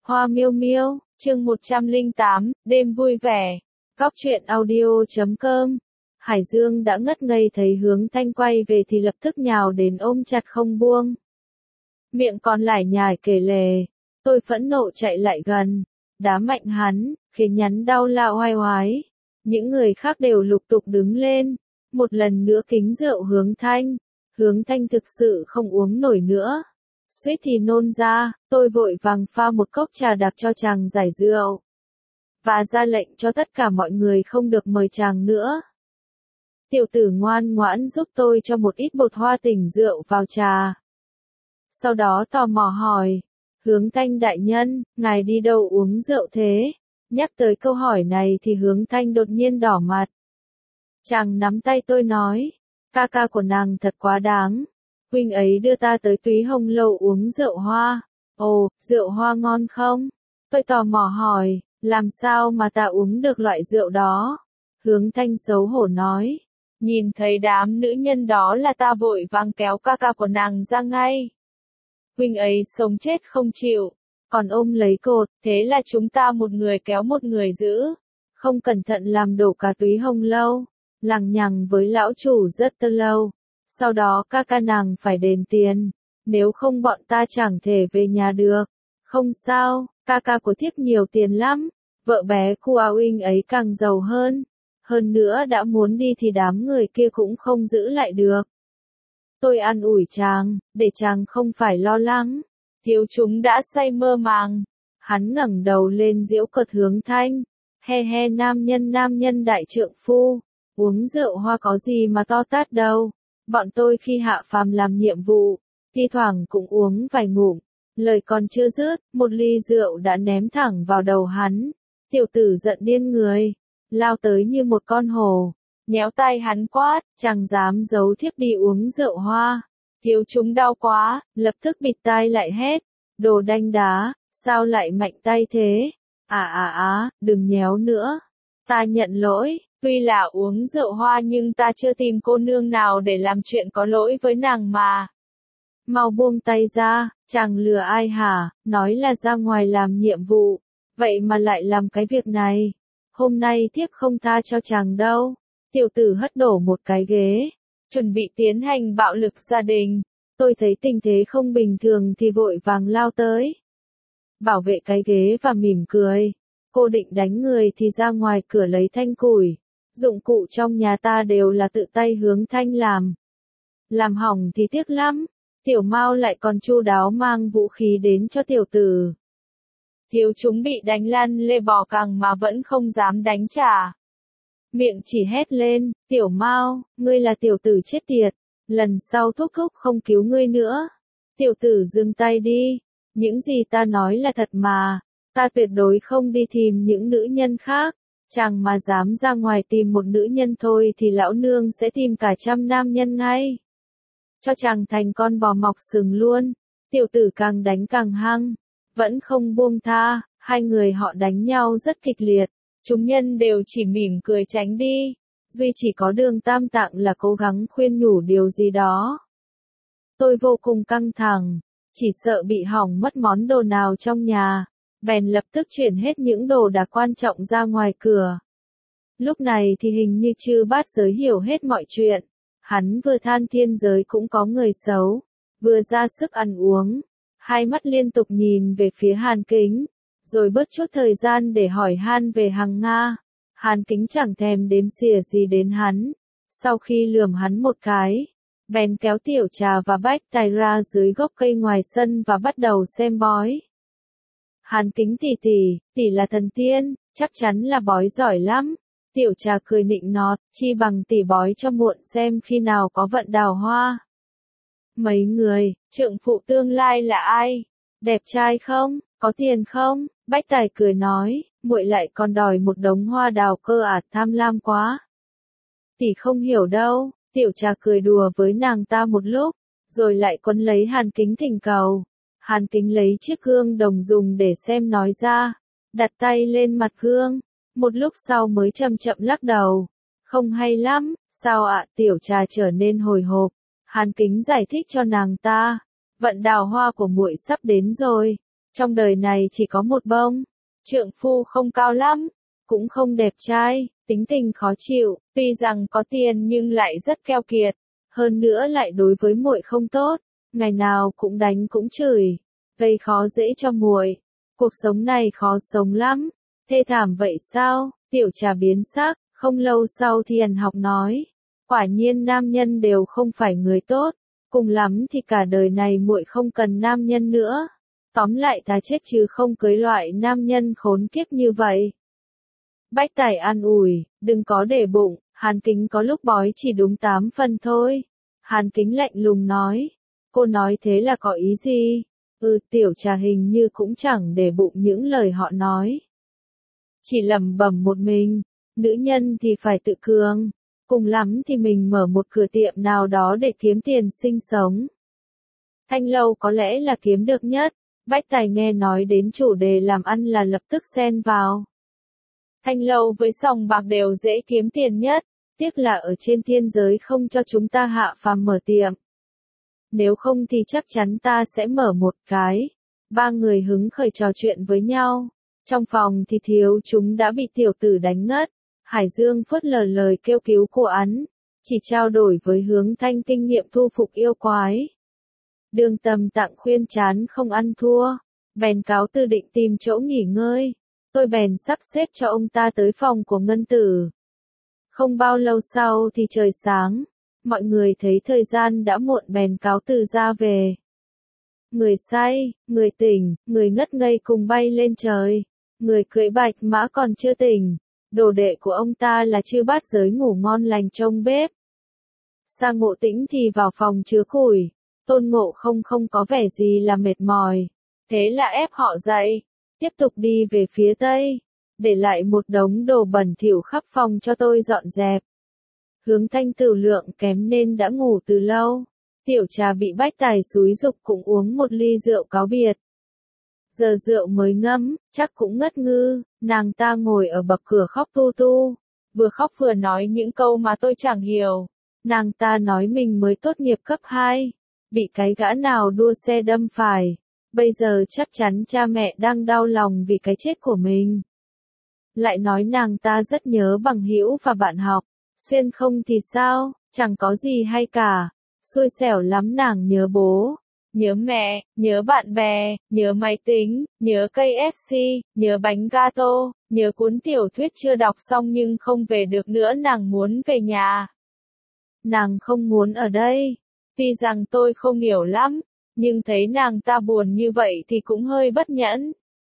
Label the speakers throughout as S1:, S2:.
S1: Hoa miêu miêu, chương 108, đêm vui vẻ. Góc truyện audio.com. Hải Dương đã ngất ngây thấy Hướng Thanh quay về thì lập tức nhào đến ôm chặt không buông. Miệng còn lải nhải kể lể. Tôi phẫn nộ chạy lại gần, đá mạnh hắn, khiến nhắn đau lạo oai oái. Những người khác đều lục tục đứng lên, một lần nữa kính rượu Hướng Thanh. Hướng Thanh thực sự không uống nổi nữa. Suýt thì nôn ra, tôi vội vàng pha một cốc trà đặc cho chàng giải rượu. Và ra lệnh cho tất cả mọi người không được mời chàng nữa. Tiểu tử ngoan ngoãn giúp tôi cho một ít bột hoa tỉnh rượu vào trà. Sau đó tò mò hỏi, Hướng Thanh đại nhân, ngài đi đâu uống rượu thế? Nhắc tới câu hỏi này thì Hướng Thanh đột nhiên đỏ mặt. Chàng nắm tay tôi nói, ca ca của nàng thật quá đáng. Huynh ấy đưa ta tới Túy Hồng Lâu uống rượu hoa. Ồ, rượu hoa ngon không? Tôi tò mò hỏi, làm sao mà ta uống được loại rượu đó? Hướng Thanh xấu hổ nói, nhìn thấy đám nữ nhân đó là ta vội vàng kéo ca ca của nàng ra ngay. Huynh ấy sống chết không chịu, còn ôm lấy cột, thế là chúng ta một người kéo một người giữ. Không cẩn thận làm đổ cả Túy Hồng Lâu, lằng nhằng với lão chủ rất lâu. Sau đó ca ca nàng phải đền tiền, nếu không bọn ta chẳng thể về nhà được. Không sao, ca ca của thiếp nhiều tiền lắm, vợ bé Khu Áo Huynh ấy càng giàu hơn. Hơn nữa đã muốn đi thì đám người kia cũng không giữ lại được. Tôi an ủi chàng, để chàng không phải lo lắng. Thiếu chúng đã say mơ màng. Hắn ngẩng đầu lên giễu cợt Hướng Thanh. He he nam nhân đại trượng phu. Uống rượu hoa có gì mà to tát đâu. Bọn tôi khi hạ phàm làm nhiệm vụ, thi thoảng cũng uống vài ngụm. Lời còn chưa dứt, một ly rượu đã ném thẳng vào đầu hắn. Tiểu tử giận điên người, lao tới như một con hổ, nhéo tay hắn quát, chẳng dám giấu thiếp đi uống rượu hoa. Thiếu chúng đau quá, lập tức bịt tai lại hét, đồ đanh đá, sao lại mạnh tay thế? Đừng nhéo nữa, ta nhận lỗi. Tuy là uống rượu hoa nhưng ta chưa tìm cô nương nào để làm chuyện có lỗi với nàng mà. Mau buông tay ra, chàng lừa ai hả, nói là ra ngoài làm nhiệm vụ, vậy mà lại làm cái việc này. Hôm nay thiếp không tha cho chàng đâu. Tiểu tử hất đổ một cái ghế, chuẩn bị tiến hành bạo lực gia đình. Tôi thấy tình thế không bình thường thì vội vàng lao tới. Bảo vệ cái ghế và mỉm cười. Cô định đánh người thì ra ngoài cửa lấy thanh củi. Dụng cụ trong nhà ta đều là tự tay Hướng Thanh làm. Làm hỏng thì tiếc lắm. Tiểu Mao lại còn chu đáo mang vũ khí đến cho tiểu tử. Thiếu chúng bị đánh lăn lê bò cẳng mà vẫn không dám đánh trả. Miệng chỉ hét lên, Tiểu Mao, ngươi là tiểu tử chết tiệt. Lần sau thúc không cứu ngươi nữa. Tiểu tử dừng tay đi. Những gì ta nói là thật mà. Ta tuyệt đối không đi tìm những nữ nhân khác. Chàng mà dám ra ngoài tìm một nữ nhân thôi thì lão nương sẽ tìm cả trăm nam nhân ngay. Cho chàng thành con bò mọc sừng luôn. Tiểu tử càng đánh càng hăng. Vẫn không buông tha, hai người họ đánh nhau rất kịch liệt. Chúng nhân đều chỉ mỉm cười tránh đi. Duy chỉ có Đường Tam Tạng là cố gắng khuyên nhủ điều gì đó. Tôi vô cùng căng thẳng. Chỉ sợ bị hỏng mất món đồ nào trong nhà. Bèn lập tức chuyển hết những đồ đạc quan trọng ra ngoài cửa. Lúc này thì hình như Chư Bát Giới hiểu hết mọi chuyện. Hắn vừa than thiên giới cũng có người xấu, vừa ra sức ăn uống. Hai mắt liên tục nhìn về phía Hàn Kính, rồi bớt chút thời gian để hỏi han về Hằng Nga. Hàn Kính chẳng thèm đếm xỉa gì đến hắn. Sau khi lườm hắn một cái, bèn kéo Tiểu Trà và Bách Tài ra dưới gốc cây ngoài sân và bắt đầu xem bói. Hàn Kính tỷ là thần tiên, chắc chắn là bói giỏi lắm. Tiểu Trà cười nịnh nọt, chi bằng tỷ bói cho muộn xem khi nào có vận đào hoa. Mấy người, trượng phụ tương lai là ai? Đẹp trai không? Có tiền không? Bách Tài cười nói, muội lại còn đòi một đống hoa đào cơ tham lam quá. Tỷ không hiểu đâu. Tiểu Trà cười đùa với nàng ta một lúc, rồi lại quấn lấy Hàn Kính thỉnh cầu. Hàn Kính lấy chiếc gương đồng dùng để xem nói ra, đặt tay lên mặt gương, một lúc sau mới chậm chậm lắc đầu. Không hay lắm, sao ạ? Tiểu Trà trở nên hồi hộp. Hàn Kính giải thích cho nàng ta, vận đào hoa của muội sắp đến rồi, Trong đời này chỉ có một bông, trượng phu không cao lắm, cũng không đẹp trai, tính tình khó chịu, tuy rằng có tiền nhưng lại rất keo kiệt, hơn nữa lại đối với muội không tốt, ngày nào cũng đánh cũng chửi, gây khó dễ cho muội. Cuộc sống này khó sống lắm, thê thảm vậy sao? Tiểu Trà biến sắc, không lâu sau thì Ân Học nói, quả nhiên nam nhân đều không phải người tốt, cùng lắm thì cả đời này muội không cần nam nhân nữa. Tóm lại ta chết chứ không cưới loại nam nhân khốn kiếp như vậy. Bách Tài an ủi, đừng có để bụng, Hàn Kính có lúc bói chỉ đúng 8 phần thôi. Hàn Kính lạnh lùng nói, cô nói thế là có ý gì? Tiểu Trà hình như cũng chẳng để bụng những lời họ nói. Chỉ lẩm bẩm một mình, nữ nhân thì phải tự cường, cùng lắm thì mình mở một cửa tiệm nào đó để kiếm tiền sinh sống. Thanh lâu có lẽ là kiếm được nhất. Bách Tài nghe nói đến chủ đề làm ăn là lập tức xen vào. Thanh lâu với sòng bạc đều dễ kiếm tiền nhất, tiếc là ở trên thiên giới không cho chúng ta hạ phàm mở tiệm. Nếu không thì chắc chắn ta sẽ mở một cái. Ba người hứng khởi trò chuyện với nhau. Trong phòng thì thiếu chúng đã bị tiểu tử đánh ngất. Hải Dương phớt lờ lời kêu cứu của hắn, chỉ trao đổi với Hướng Thanh kinh nghiệm thu phục yêu quái. Đường Tầm Tặng khuyên chán không ăn thua, bèn cáo từ định tìm chỗ nghỉ ngơi. Tôi bèn sắp xếp cho ông ta tới phòng của Ngân Tử. Không bao lâu sau thì trời sáng, mọi người thấy thời gian đã muộn bèn cáo từ ra về. Người say, người tỉnh, người ngất ngây cùng bay lên trời, người cưỡi bạch mã còn chưa tỉnh. Đồ đệ của ông ta là Chư Bát Giới ngủ ngon lành trong bếp. Sang Ngộ Tĩnh thì vào phòng chứa củi. Tôn Ngộ không có vẻ gì là mệt mỏi, thế là ép họ dậy, tiếp tục đi về phía tây, để lại một đống đồ bẩn thỉu khắp phòng cho tôi dọn dẹp. Hướng Thanh tửu lượng kém nên đã ngủ từ lâu, Tiểu Trà bị Bách Tài xúi giục cũng uống một ly rượu cáo biệt. Giờ rượu mới ngâm, chắc cũng ngất ngư, nàng ta ngồi ở bậc cửa khóc tu tu, vừa khóc vừa nói những câu mà tôi chẳng hiểu. Nàng ta nói mình mới tốt nghiệp cấp 2. Bị cái gã nào đua xe đâm phải, bây giờ chắc chắn cha mẹ đang đau lòng vì cái chết của mình. Lại nói nàng ta rất nhớ bằng hữu và bạn học, Xuyên không thì sao, chẳng có gì hay cả, xui xẻo lắm nàng nhớ bố, nhớ mẹ, nhớ bạn bè, nhớ máy tính, nhớ cây FC, nhớ bánh gato, nhớ cuốn tiểu thuyết chưa đọc xong nhưng không về được nữa nàng muốn về nhà. Nàng không muốn ở đây. Tuy rằng tôi không hiểu lắm, nhưng thấy nàng ta buồn như vậy thì cũng hơi bất nhẫn.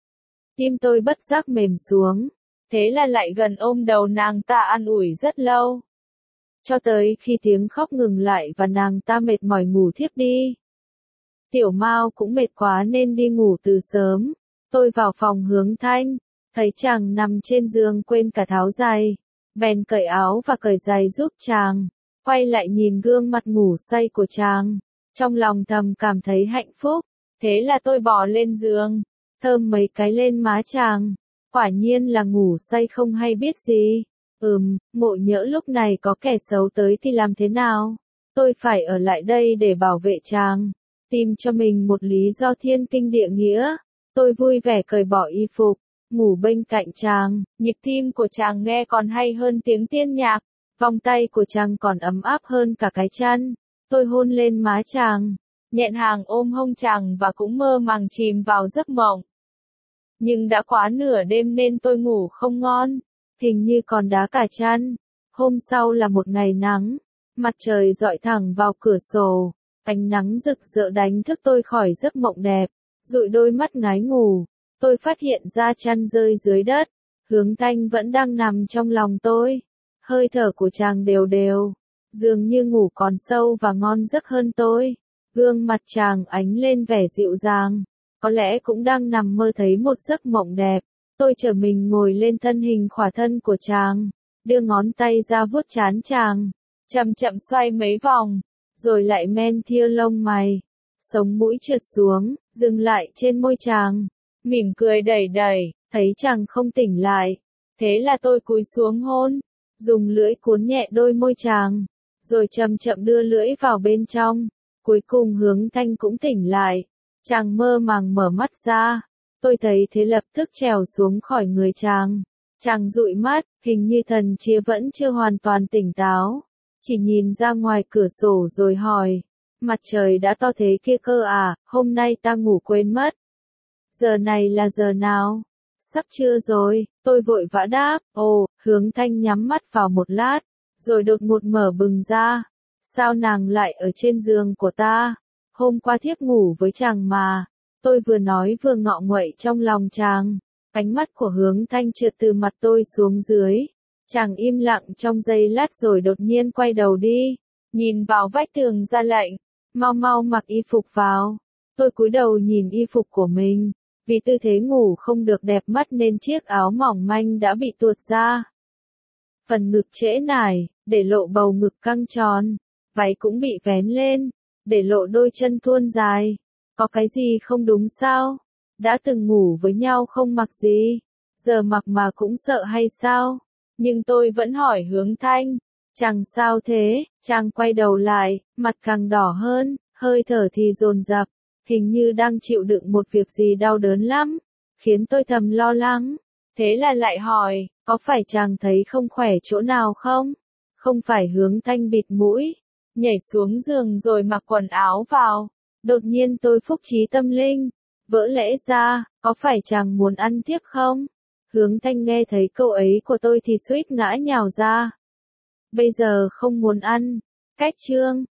S1: Tim tôi bất giác mềm xuống, thế là lại gần ôm đầu nàng ta an ủi rất lâu. Cho tới khi tiếng khóc ngừng lại và nàng ta mệt mỏi ngủ thiếp đi. Tiểu Mao cũng mệt quá nên đi ngủ từ sớm. Tôi vào phòng Hướng Thanh, thấy chàng nằm trên giường quên cả tháo giày, bèn cởi áo và cởi giày giúp chàng. Quay lại nhìn gương mặt ngủ say của chàng, trong lòng thầm cảm thấy hạnh phúc, thế là tôi bò lên giường, thơm mấy cái lên má chàng, quả nhiên là ngủ say không hay biết gì. Ngộ nhỡ lúc này có kẻ xấu tới thì làm thế nào? Tôi phải ở lại đây để bảo vệ chàng, tìm cho mình một lý do thiên kinh địa nghĩa. Tôi vui vẻ cởi bỏ y phục, ngủ bên cạnh chàng, nhịp tim của chàng nghe còn hay hơn tiếng tiên nhạc. Vòng tay của chàng còn ấm áp hơn cả cái chăn. Tôi hôn lên má chàng, nhẹn hàng ôm hông chàng và cũng mơ màng chìm vào giấc mộng. Nhưng đã quá nửa đêm nên tôi ngủ không ngon, hình như còn đá cả chăn. Hôm sau là một ngày nắng, mặt trời rọi thẳng vào cửa sổ, ánh nắng rực rỡ đánh thức tôi khỏi giấc mộng đẹp, dụi đôi mắt ngái ngủ. Tôi phát hiện ra chăn rơi dưới đất, Hướng Thanh vẫn đang nằm trong lòng tôi. Hơi thở của chàng đều đều, dường như ngủ còn sâu và ngon giấc hơn tôi. Gương mặt chàng ánh lên vẻ dịu dàng, có lẽ cũng đang nằm mơ thấy một giấc mộng đẹp. Tôi trở mình ngồi lên thân hình khỏa thân của chàng, đưa ngón tay ra vuốt trán chàng, chậm chậm xoay mấy vòng, rồi lại men thia lông mày, sống mũi trượt xuống, dừng lại trên môi chàng, mỉm cười đẩy đẩy, thấy chàng không tỉnh lại, thế là tôi cúi xuống hôn, dùng lưỡi cuốn nhẹ đôi môi chàng, rồi chậm chậm đưa lưỡi vào bên trong. Cuối cùng Hướng Thanh cũng tỉnh lại, chàng mơ màng mở mắt ra, Tôi thấy thế lập tức trèo xuống khỏi người chàng. Chàng dụi mắt, hình như thần trí vẫn chưa hoàn toàn tỉnh táo. Chỉ nhìn ra ngoài cửa sổ rồi hỏi. Mặt trời đã to thế kia cơ à, hôm nay ta ngủ quên mất. Giờ này là giờ nào? Sắp trưa rồi, tôi vội vã đáp. Ồ, Hướng Thanh nhắm mắt vào một lát, rồi đột ngột mở bừng ra. Sao nàng lại ở trên giường của ta? Hôm qua thiếp ngủ với chàng mà. Tôi vừa nói vừa ngọ nguậy trong lòng chàng. Ánh mắt của Hướng Thanh trượt từ mặt tôi xuống dưới. Chàng im lặng trong giây lát rồi đột nhiên quay đầu đi. Nhìn vào vách tường ra lệnh. Mau mau mặc y phục vào. Tôi cúi đầu nhìn y phục của mình. Vì tư thế ngủ không được đẹp mắt nên chiếc áo mỏng manh đã bị tuột ra. Phần ngực trễ nải, để lộ bầu ngực căng tròn. Váy cũng bị vén lên, để lộ đôi chân thuôn dài. Có cái gì không đúng sao? Đã từng ngủ với nhau không mặc gì, giờ mặc mà cũng sợ hay sao? Nhưng tôi vẫn hỏi Hướng Thanh, chàng sao thế? Chàng quay đầu lại, mặt càng đỏ hơn, hơi thở thì dồn dập, hình như đang chịu đựng một việc gì đau đớn lắm, khiến tôi thầm lo lắng. Thế là lại hỏi, có phải chàng thấy không khỏe chỗ nào không? Không phải. Hướng Thanh bịt mũi, nhảy xuống giường rồi mặc quần áo vào. Đột nhiên tôi phúc trí tâm linh, vỡ lẽ ra, có phải chàng muốn ăn tiếp không? Hướng Thanh nghe thấy câu ấy của tôi thì suýt ngã nhào ra. Bây giờ không muốn ăn. Cách chương